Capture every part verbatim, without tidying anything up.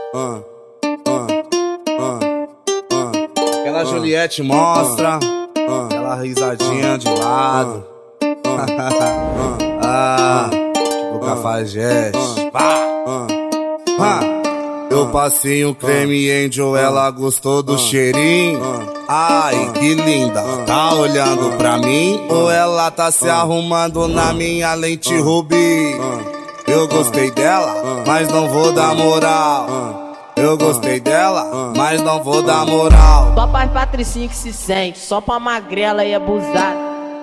Uh, uh, uh, uh, Aquela Juliette mostra aquela risadinha de lado. Ah, tipo Cafajeste. Eu passei um creme Angel, ela gostou do cheirinho. Ai, que linda, tá olhando pra mim? Ou ela tá se arrumando na minha lente rubi? Eu gostei dela, mas não vou dar moral. Eu gostei dela, mas não vou dar moral. Só pra patricinha que se sente, só pra magrela e abusada.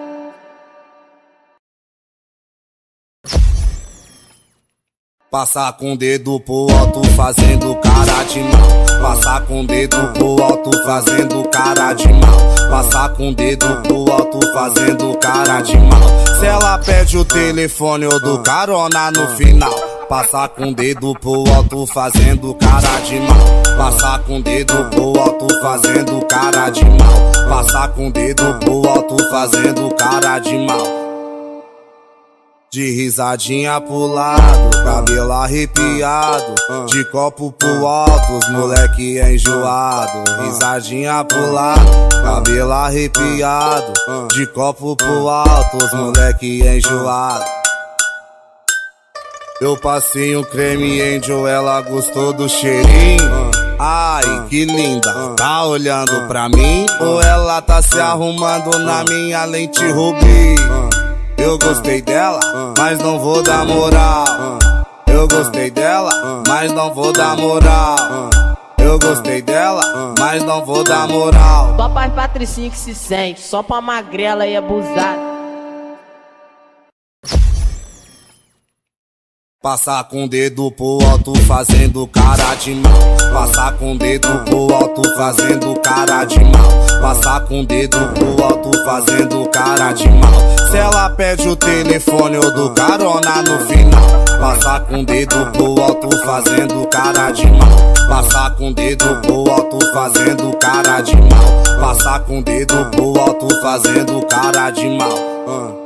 Passar com o dedo pro alto fazendo cara de mal. Passar com o dedo pro alto fazendo cara de mal. Passar com o dedo pro alto fazendo cara de mal. Se ela pede o telefone eu dou carona no final. Passar com o dedo pro alto fazendo cara de mal. Passar com o dedo pro alto fazendo cara de mal. Passar com o dedo pro alto fazendo cara de mal. De risadinha pro lado, cabelo arrepiado, de copo pro alto, os moleque é enjoado. Risadinha pro lado, cabelo arrepiado, de copo pro alto, os moleque é enjoado. Eu passei um creme Angel, ela gostou do cheirinho. Ai, que linda, tá olhando pra mim? Ou ela tá se arrumando na minha lente rubi? Eu gostei dela, mas não vou dar moral. Eu gostei dela, mas não vou dar moral. Eu gostei dela, mas não vou dar moral. Só pra patricinha que se sente, só pra magrela e abusada. Passar com o dedo pro alto fazendo cara de mal. Passar com o dedo pro alto fazendo cara de mal. Passar com o dedo pro alto fazendo cara de mal. Se ela pede o telefone eu dou carona no final. Passar com o dedo pro alto fazendo cara de mal. Passar com o dedo pro alto fazendo cara de mal. Passar com o dedo pro alto fazendo cara de mal.